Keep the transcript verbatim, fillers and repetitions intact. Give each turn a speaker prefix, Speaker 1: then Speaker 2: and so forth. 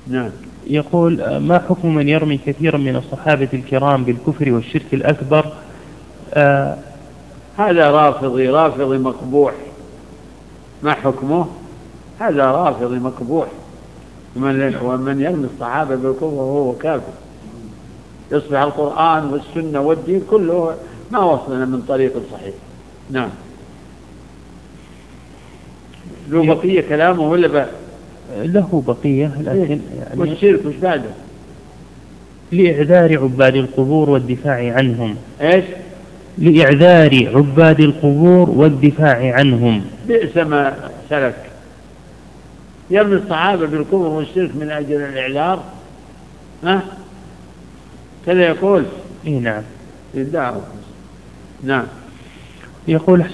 Speaker 1: نعم.
Speaker 2: يقول ما حكم من يرمي كثيرا من الصحابة الكرام بالكفر والشرك الأكبر؟ آه
Speaker 1: هذا رافضي رافضي مقبوح. ما حكمه؟ هذا رافضي مقبوح. ومن يرمي الصحابة بالكفر وهو كافر. يصبح القرآن والسنة والدين كله ما وصلنا من طريق صحيح. نعم. له بقية كلامه ولا بقى؟
Speaker 2: له بقية لكن
Speaker 1: يعني والشرك وش بعده؟
Speaker 2: لإعذار عباد القبور والدفاع عنهم.
Speaker 1: إيش؟
Speaker 2: لإعذار عباد القبور والدفاع عنهم.
Speaker 1: بئس ما سلك. يرمي الصحابة بالكفر والشرك من أجل الإعذار. ها؟ كذا يقول.
Speaker 2: إيه نعم.
Speaker 1: يدعو. نعم.
Speaker 2: يقول